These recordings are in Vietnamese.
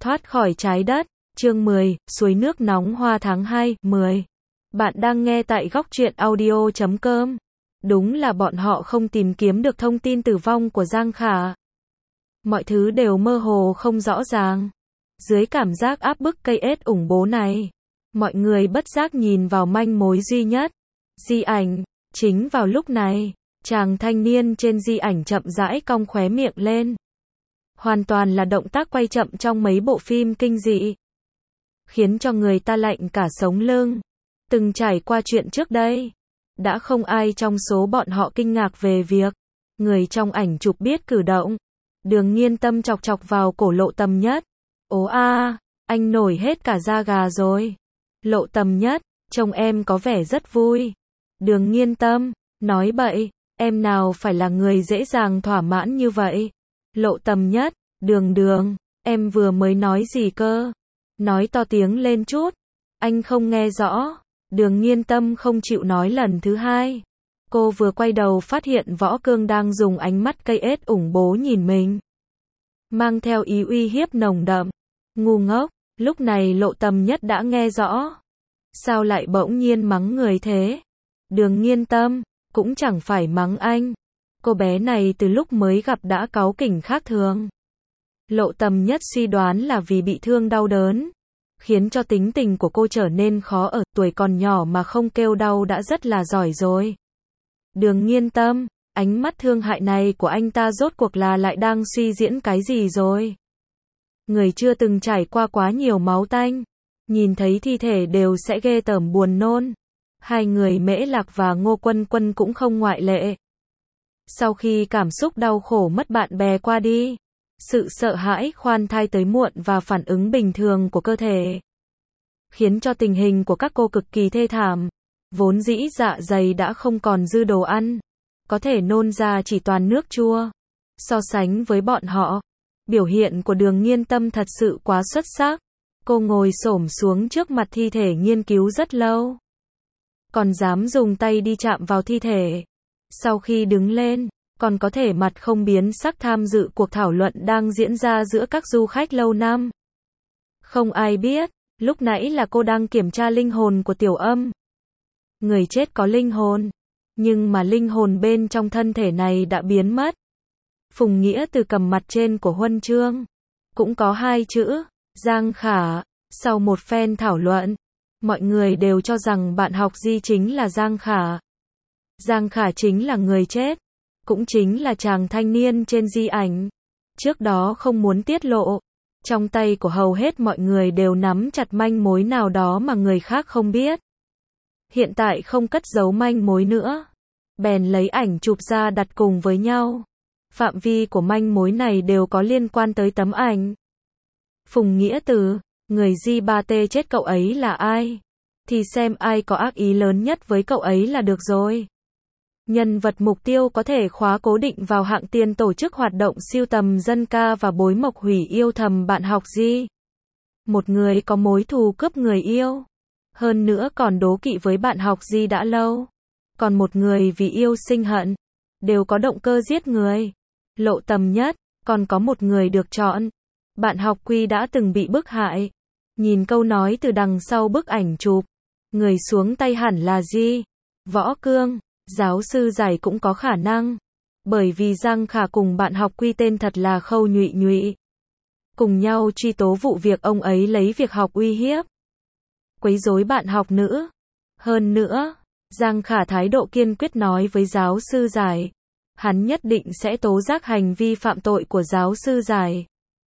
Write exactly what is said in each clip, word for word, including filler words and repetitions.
Thoát khỏi trái đất, chương mười, suối nước nóng hoa tháng hai, mười. Bạn đang nghe tại góc truyện audio chấm com. Đúng là bọn họ không tìm kiếm được thông tin tử vong của Giang Khả. Mọi thứ đều mơ hồ không rõ ràng. Dưới cảm giác áp bức cây ết ủng bố này, mọi người bất giác nhìn vào manh mối duy nhất. Di ảnh. Chính vào lúc này, chàng thanh niên trên di ảnh chậm rãi cong khóe miệng lên. Hoàn toàn là động tác quay chậm trong mấy bộ phim kinh dị, khiến cho người ta lạnh cả sống lưng. Từng trải qua chuyện trước đây, đã không ai trong số bọn họ kinh ngạc về việc người trong ảnh chụp biết cử động. Đường Nghiên Tâm chọc chọc vào cổ Lộ Tầm Nhất. Ố a, anh nổi hết cả da gà rồi. Lộ Tầm Nhất, trông em có vẻ rất vui. Đường Nghiên Tâm, nói bậy, em nào phải là người dễ dàng thỏa mãn như vậy. Lộ Tầm Nhất, Đường Đường, em vừa mới nói gì cơ? Nói to tiếng lên chút. Anh không nghe rõ. Đường Nghiên Tâm không chịu nói lần thứ hai. Cô vừa quay đầu phát hiện Võ Cương đang dùng ánh mắt cây ết ủng bố nhìn mình, mang theo ý uy hiếp nồng đậm. Ngu ngốc, lúc này Lộ Tầm Nhất đã nghe rõ. Sao lại bỗng nhiên mắng người thế? Đường Nghiên Tâm, cũng chẳng phải mắng anh. Cô bé này từ lúc mới gặp đã cáu kỉnh khác thường. Lộ Tầm Nhất suy đoán là vì bị thương đau đớn, khiến cho tính tình của cô trở nên khó ở. Tuổi còn nhỏ mà không kêu đau đã rất là giỏi rồi. Đường Nghiên Tâm, ánh mắt thương hại này của anh ta rốt cuộc là lại đang suy diễn cái gì rồi? Người chưa từng trải qua quá nhiều máu tanh, nhìn thấy thi thể đều sẽ ghê tởm buồn nôn. Hai người Mễ Lạc và Ngô Quân Quân cũng không ngoại lệ. Sau khi cảm xúc đau khổ mất bạn bè qua đi, sự sợ hãi khoan thai tới muộn và phản ứng bình thường của cơ thể, khiến cho tình hình của các cô cực kỳ thê thảm. Vốn dĩ dạ dày đã không còn dư đồ ăn, có thể nôn ra chỉ toàn nước chua. So sánh với bọn họ, biểu hiện của Đường Nghiên Tâm thật sự quá xuất sắc. Cô ngồi xổm xuống trước mặt thi thể nghiên cứu rất lâu, còn dám dùng tay đi chạm vào thi thể. Sau khi đứng lên, còn có thể mặt không biến sắc tham dự cuộc thảo luận đang diễn ra giữa các du khách lâu năm. Không ai biết, lúc nãy là cô đang kiểm tra linh hồn của Tiểu Âm. Người chết có linh hồn, nhưng mà linh hồn bên trong thân thể này đã biến mất. Phùng Nghĩa Từ cầm mặt trên của huân chương, cũng có hai chữ, Giang Khả. Sau một phen thảo luận, mọi người đều cho rằng bạn học Di chính là Giang Khả. Giang Khả chính là người chết, cũng chính là chàng thanh niên trên di ảnh. Trước đó không muốn tiết lộ, trong tay của hầu hết mọi người đều nắm chặt manh mối nào đó mà người khác không biết. Hiện tại không cất giấu manh mối nữa, bèn lấy ảnh chụp ra đặt cùng với nhau. Phạm vi của manh mối này đều có liên quan tới tấm ảnh. Phùng Nghĩa Từ, người Di ba tê chết cậu ấy là ai? Thì xem ai có ác ý lớn nhất với cậu ấy là được rồi. Nhân vật mục tiêu có thể khóa cố định vào hạng tiền tổ chức hoạt động sưu tầm dân ca và bối mộc hủy yêu thầm bạn học Di. Một người có mối thù cướp người yêu, hơn nữa còn đố kỵ với bạn học Di đã lâu. Còn một người vì yêu sinh hận, đều có động cơ giết người. Lộ Tầm Nhất, còn có một người được chọn. Bạn học Quy đã từng bị bức hại. Nhìn câu nói từ đằng sau bức ảnh chụp, người xuống tay hẳn là Di. Võ Cương, giáo sư Giải cũng có khả năng. Bởi vì Giang Khả cùng bạn học Quy tên thật là Khâu Nhụy Nhụy, cùng nhau truy tố vụ việc ông ấy lấy việc học uy hiếp, quấy rối bạn học nữ. Hơn nữa, Giang Khả thái độ kiên quyết nói với giáo sư Giải, hắn nhất định sẽ tố giác hành vi phạm tội của giáo sư Giải.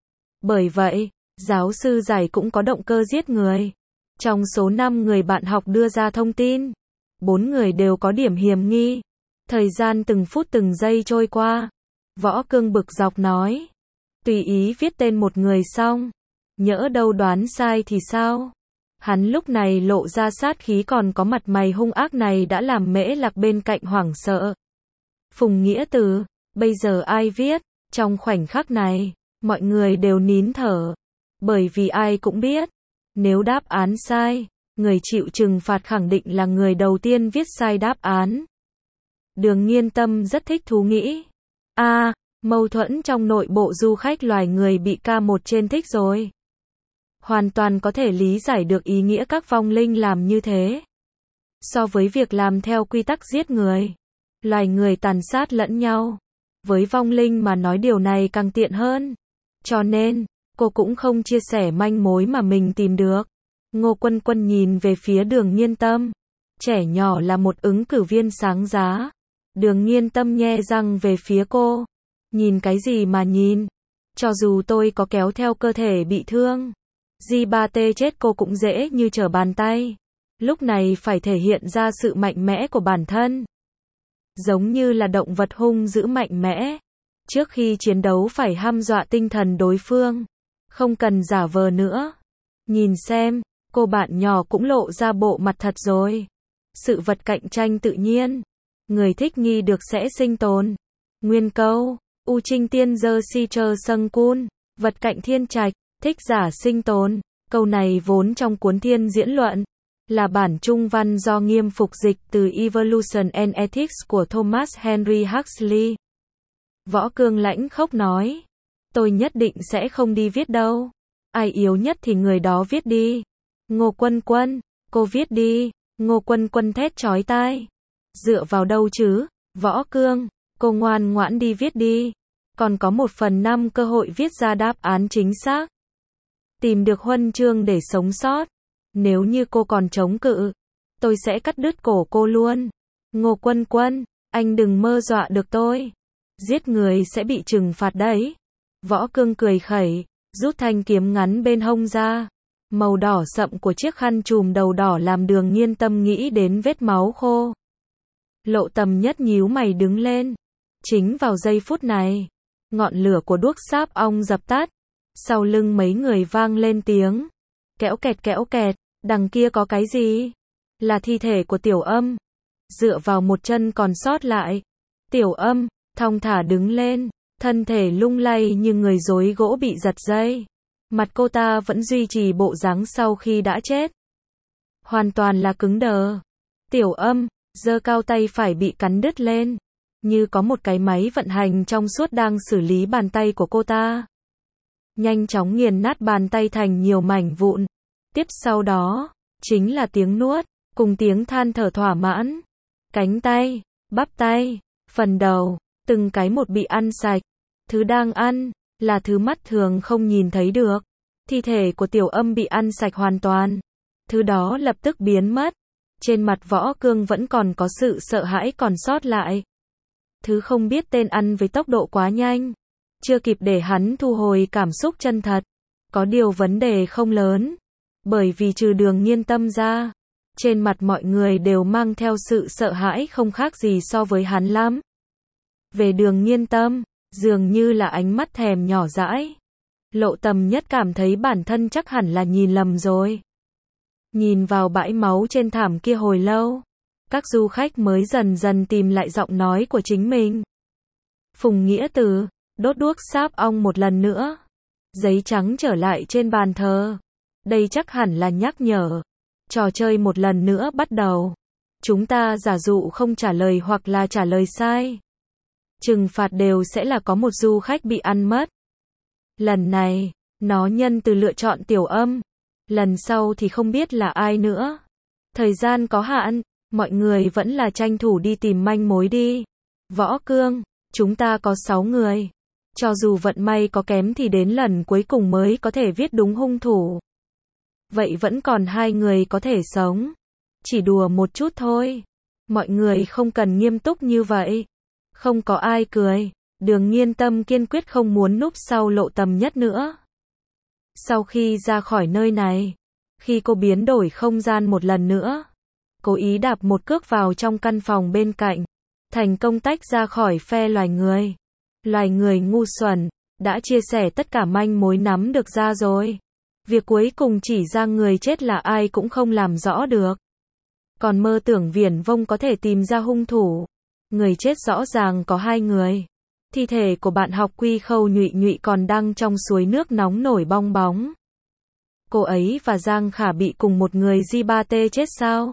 Bởi vậy, giáo sư Giải cũng có động cơ giết người. Trong số năm người bạn học đưa ra thông tin, bốn người đều có điểm hiểm nghi. Thời gian từng phút từng giây trôi qua, Võ Cương bực dọc nói, tùy ý viết tên một người xong, nhỡ đâu đoán sai thì sao? Hắn lúc này lộ ra sát khí, còn có mặt mày hung ác này đã làm Mễ Lạc bên cạnh hoảng sợ. Phùng Nghĩa Từ, bây giờ ai viết? Trong khoảnh khắc này, mọi người đều nín thở, bởi vì ai cũng biết, nếu đáp án sai, người chịu trừng phạt khẳng định là người đầu tiên viết sai đáp án. Đường Nghiên Tâm rất thích thú nghĩ, a, à, mâu thuẫn trong nội bộ du khách loài người bị ca một trên thích rồi. hoàn toàn có thể lý giải được ý nghĩa các vong linh làm như thế. So với việc làm theo quy tắc giết người, loài người tàn sát lẫn nhau, với vong linh mà nói điều này càng tiện hơn. Cho nên, cô cũng không chia sẻ manh mối mà mình tìm được. Ngô Quân Quân nhìn về phía Đường Nhiên Tâm. Trẻ nhỏ là một ứng cử viên sáng giá. Đường Nhiên Tâm nhe răng về phía cô. Nhìn cái gì mà nhìn? Cho dù tôi có kéo theo cơ thể bị thương, G ba T chết cô cũng dễ như trở bàn tay. Lúc này phải thể hiện ra sự mạnh mẽ của bản thân. Giống như là động vật hung dữ mạnh mẽ. Trước khi chiến đấu phải hăm dọa tinh thần đối phương. Không cần giả vờ nữa. Nhìn xem, cô bạn nhỏ cũng lộ ra bộ mặt thật rồi. Sự vật cạnh tranh tự nhiên. Người thích nghi được sẽ sinh tồn. Nguyên câu, U Trinh Tiên Dơ Si Trơ Sâng Cun, vật cạnh thiên trạch, thích giả sinh tồn. Câu này vốn trong cuốn Thiên Diễn Luận, là bản trung văn do Nghiêm Phục dịch từ Evolution and Ethics của Thomas Henry Huxley. Võ Cương lãnh khốc nói, tôi nhất định sẽ không đi viết đâu. Ai yếu nhất thì người đó viết đi. Ngô Quân Quân, cô viết đi. Ngô Quân Quân thét chói tai. Dựa vào đâu chứ? Võ Cương, cô ngoan ngoãn đi viết đi. Còn có một phần năm cơ hội viết ra đáp án chính xác. Tìm được huân chương để sống sót. Nếu như cô còn chống cự, tôi sẽ cắt đứt cổ cô luôn. Ngô Quân Quân, anh đừng mơ dọa được tôi. Giết người sẽ bị trừng phạt đấy. Võ Cương cười khẩy, rút thanh kiếm ngắn bên hông ra. Màu đỏ sậm của chiếc khăn trùm đầu đỏ làm Đường Nhiên Tâm nghĩ đến vết máu khô. Lộ Tầm Nhất nhíu mày đứng lên. Chính vào giây phút này, ngọn lửa của đuốc sáp ong dập tắt. Sau lưng mấy người vang lên tiếng kẽo kẹt kẽo kẹt, đằng kia có cái gì? Là thi thể của Tiểu Âm. Dựa vào một chân còn sót lại, Tiểu Âm thong thả đứng lên, thân thể lung lay như người rối gỗ bị giật dây. Mặt cô ta vẫn duy trì bộ dáng sau khi đã chết. Hoàn toàn là cứng đờ. Tiểu Âm giơ cao tay phải bị cắn đứt lên, như có một cái máy vận hành trong suốt đang xử lý bàn tay của cô ta. Nhanh chóng nghiền nát bàn tay thành nhiều mảnh vụn. Tiếp sau đó, chính là tiếng nuốt, cùng tiếng than thở thỏa mãn. Cánh tay, bắp tay, phần đầu, từng cái một bị ăn sạch. Thứ đang ăn, là thứ mắt thường không nhìn thấy được. Thi thể của Tiểu Âm bị ăn sạch hoàn toàn. Thứ đó lập tức biến mất. Trên mặt Võ Cương vẫn còn có sự sợ hãi còn sót lại. Thứ không biết tên ăn với tốc độ quá nhanh. Chưa kịp để hắn thu hồi cảm xúc chân thật. Có điều vấn đề không lớn. Bởi vì trừ Đường Nhiên Tâm ra, trên mặt mọi người đều mang theo sự sợ hãi không khác gì so với hắn lắm. Về Đường Nhiên Tâm, dường như là ánh mắt thèm nhỏ dãi. Lộ Tầm Nhất cảm thấy bản thân chắc hẳn là nhìn lầm rồi. Nhìn vào bãi máu trên thảm kia hồi lâu, các du khách mới dần dần tìm lại giọng nói của chính mình. Phùng Nghĩa Từ, đốt đuốc sáp ong một lần nữa. Giấy trắng trở lại trên bàn thờ. Đây chắc hẳn là nhắc nhở. Trò chơi một lần nữa bắt đầu. Chúng ta giả dụ không trả lời hoặc là trả lời sai. Trừng phạt đều sẽ là có một du khách bị ăn mất. Lần này, nó nhân từ lựa chọn Tiểu Âm. Lần sau thì không biết là ai nữa. Thời gian có hạn, mọi người vẫn là tranh thủ đi tìm manh mối đi. Võ Cương, chúng ta có sáu người. Cho dù vận may có kém thì đến lần cuối cùng mới có thể viết đúng hung thủ. Vậy vẫn còn hai người có thể sống. Chỉ đùa một chút thôi. Mọi người không cần nghiêm túc như vậy. Không có ai cười. Đường Nhiên Tâm kiên quyết không muốn núp sau Lộ Tầm Nhất nữa. Sau khi ra khỏi nơi này, khi cô biến đổi không gian một lần nữa, cố ý đạp một cước vào trong căn phòng bên cạnh, thành công tách ra khỏi phe loài người. Loài người ngu xuẩn, đã chia sẻ tất cả manh mối nắm được ra rồi. Việc cuối cùng chỉ ra người chết là ai cũng không làm rõ được. Còn mơ tưởng viển vông có thể tìm ra hung thủ. Người chết rõ ràng có hai người. Thi thể của bạn học Quy Khâu Nhụy Nhụy còn đang trong suối nước nóng nổi bong bóng. Cô ấy và Giang Khả bị cùng một người G ba T chết sao?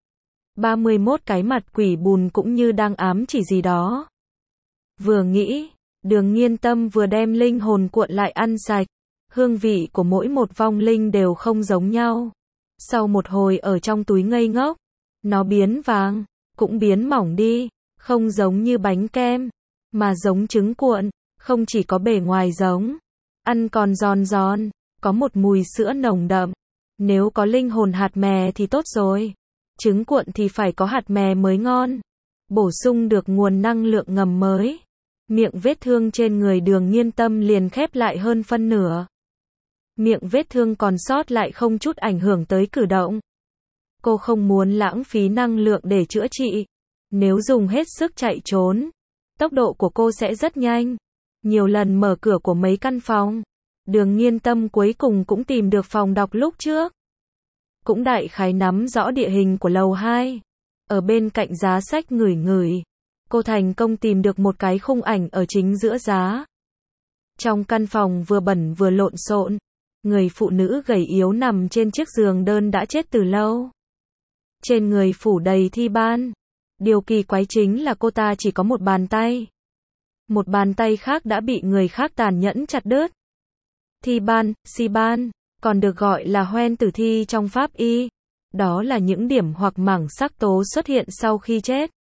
ba mươi mốt cái mặt quỷ bùn cũng như đang ám chỉ gì đó. Vừa nghĩ, Đường Nhiên Tâm vừa đem linh hồn cuộn lại ăn sạch. Hương vị của mỗi một vong linh đều không giống nhau. Sau một hồi ở trong túi ngây ngốc, nó biến vàng, cũng biến mỏng đi, không giống như bánh kem, mà giống trứng cuộn, không chỉ có bề ngoài giống, ăn còn giòn giòn, có một mùi sữa nồng đậm. Nếu có linh hồn hạt mè thì tốt rồi. Trứng cuộn thì phải có hạt mè mới ngon. Bổ sung được nguồn năng lượng ngầm mới. Miệng vết thương trên người Đường Nghiên Tâm liền khép lại hơn phân nửa. Miệng vết thương còn sót lại không chút ảnh hưởng tới cử động. Cô không muốn lãng phí năng lượng để chữa trị. Nếu dùng hết sức chạy trốn, tốc độ của cô sẽ rất nhanh. Nhiều lần mở cửa của mấy căn phòng, Đường Nghiên Tâm cuối cùng cũng tìm được phòng đọc lúc trước. Cũng đại khái nắm rõ địa hình của lầu hai. Ở bên cạnh giá sách ngửi ngửi, cô thành công tìm được một cái khung ảnh ở chính giữa giá. Trong căn phòng vừa bẩn vừa lộn xộn, người phụ nữ gầy yếu nằm trên chiếc giường đơn đã chết từ lâu. Trên người phủ đầy thi ban. Điều kỳ quái chính là cô ta chỉ có một bàn tay. Một bàn tay khác đã bị người khác tàn nhẫn chặt đứt. Thi ban, si ban, còn được gọi là hoen tử thi trong pháp y. Đó là những điểm hoặc mảng sắc tố xuất hiện sau khi chết.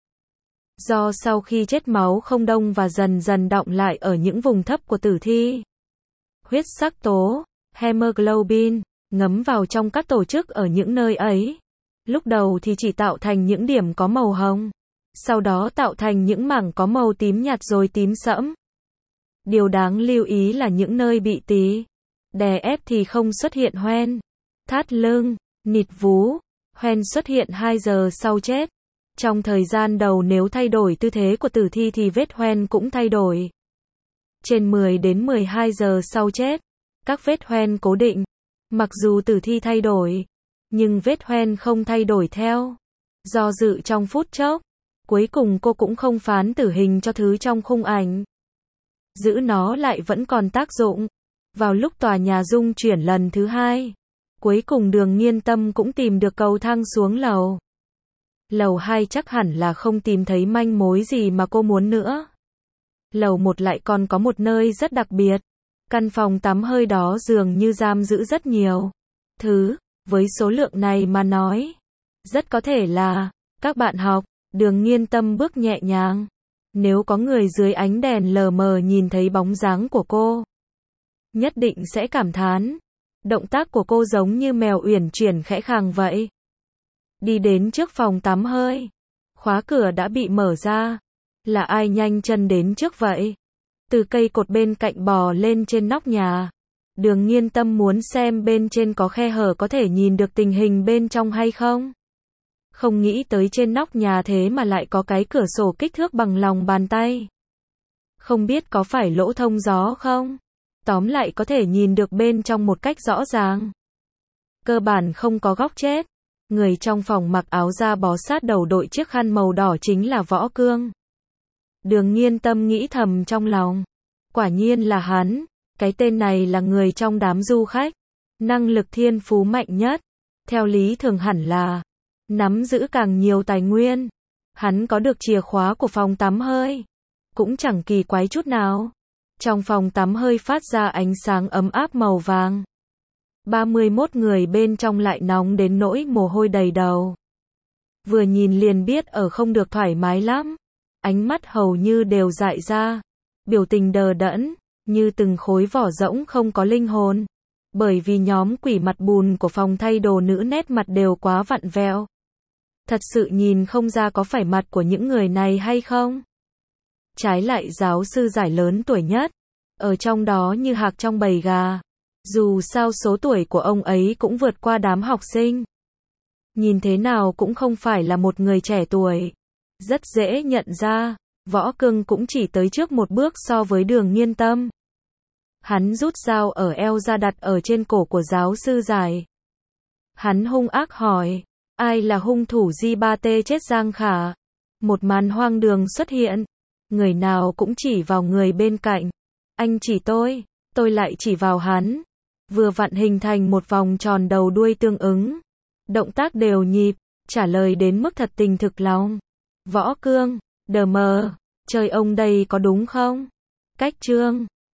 Do sau khi chết máu không đông và dần dần đọng lại ở những vùng thấp của tử thi. Huyết sắc tố, hemoglobin, ngấm vào trong các tổ chức ở những nơi ấy. Lúc đầu thì chỉ tạo thành những điểm có màu hồng. Sau đó tạo thành những mảng có màu tím nhạt rồi tím sẫm. Điều đáng lưu ý là những nơi bị tí đè ép thì không xuất hiện hoen. Thắt lưng, nịt vú, hoen xuất hiện hai giờ sau chết. Trong thời gian đầu nếu thay đổi tư thế của tử thi thì vết hoen cũng thay đổi. Trên mười đến mười hai giờ sau chết, các vết hoen cố định. Mặc dù tử thi thay đổi, nhưng vết hoen không thay đổi theo. Do dự trong phút chốc, cuối cùng cô cũng không phán tử hình cho thứ trong khung ảnh. Giữ nó lại vẫn còn tác dụng. Vào lúc tòa nhà rung chuyển lần thứ hai, cuối cùng Đường Nghiên Tâm cũng tìm được cầu thang xuống lầu. Lầu hai chắc hẳn là không tìm thấy manh mối gì mà cô muốn nữa. Lầu một lại còn có một nơi rất đặc biệt. Căn phòng tắm hơi đó dường như giam giữ rất nhiều thứ. Với số lượng này mà nói, rất có thể là các bạn học. Đường Nghiên Tâm bước nhẹ nhàng. Nếu có người dưới ánh đèn lờ mờ nhìn thấy bóng dáng của cô, nhất định sẽ cảm thán. Động tác của cô giống như mèo uyển chuyển khẽ khàng vậy. Đi đến trước phòng tắm hơi. Khóa cửa đã bị mở ra. Là ai nhanh chân đến trước vậy? Từ cây cột bên cạnh bò lên trên nóc nhà. Đường Nghiên Tâm muốn xem bên trên có khe hở có thể nhìn được tình hình bên trong hay không. Không nghĩ tới trên nóc nhà thế mà lại có cái cửa sổ kích thước bằng lòng bàn tay. Không biết có phải lỗ thông gió không? Tóm lại có thể nhìn được bên trong một cách rõ ràng. Cơ bản không có góc chết. Người trong phòng mặc áo da bó sát đầu đội chiếc khăn màu đỏ chính là Võ Cương. Đường Nghiên Tâm nghĩ thầm trong lòng. Quả nhiên là hắn. Cái tên này là người trong đám du khách. Năng lực thiên phú mạnh nhất. Theo lý thường hẳn là nắm giữ càng nhiều tài nguyên. Hắn có được chìa khóa của phòng tắm hơi. Cũng chẳng kỳ quái chút nào. Trong phòng tắm hơi phát ra ánh sáng ấm áp màu vàng. ba mươi mốt người bên trong lại nóng đến nỗi mồ hôi đầy đầu. Vừa nhìn liền biết ở không được thoải mái lắm. Ánh mắt hầu như đều dại ra. Biểu tình đờ đẫn, như từng khối vỏ rỗng không có linh hồn. Bởi vì nhóm quỷ mặt bùn của phòng thay đồ nữ nét mặt đều quá vặn vẹo. Thật sự nhìn không ra có phải mặt của những người này hay không. Trái lại giáo sư giải lớn tuổi nhất. Ở trong đó như hạc trong bầy gà. Dù sao số tuổi của ông ấy cũng vượt qua đám học sinh. Nhìn thế nào cũng không phải là một người trẻ tuổi. Rất dễ nhận ra, Võ Cương cũng chỉ tới trước một bước so với Đường Nghiên Tâm. Hắn rút dao ở eo ra đặt ở trên cổ của giáo sư giải. Hắn hung ác hỏi, ai là hung thủ Di ba tê chết Giang Khả? Một màn hoang đường xuất hiện. Người nào cũng chỉ vào người bên cạnh. Anh chỉ tôi, tôi lại chỉ vào hắn. Vừa vặn hình thành một vòng tròn đầu đuôi tương ứng. Động tác đều nhịp, trả lời đến mức thật tình thực lòng. Võ Cương, đờ mờ, trời ông đây có đúng không? Cách chương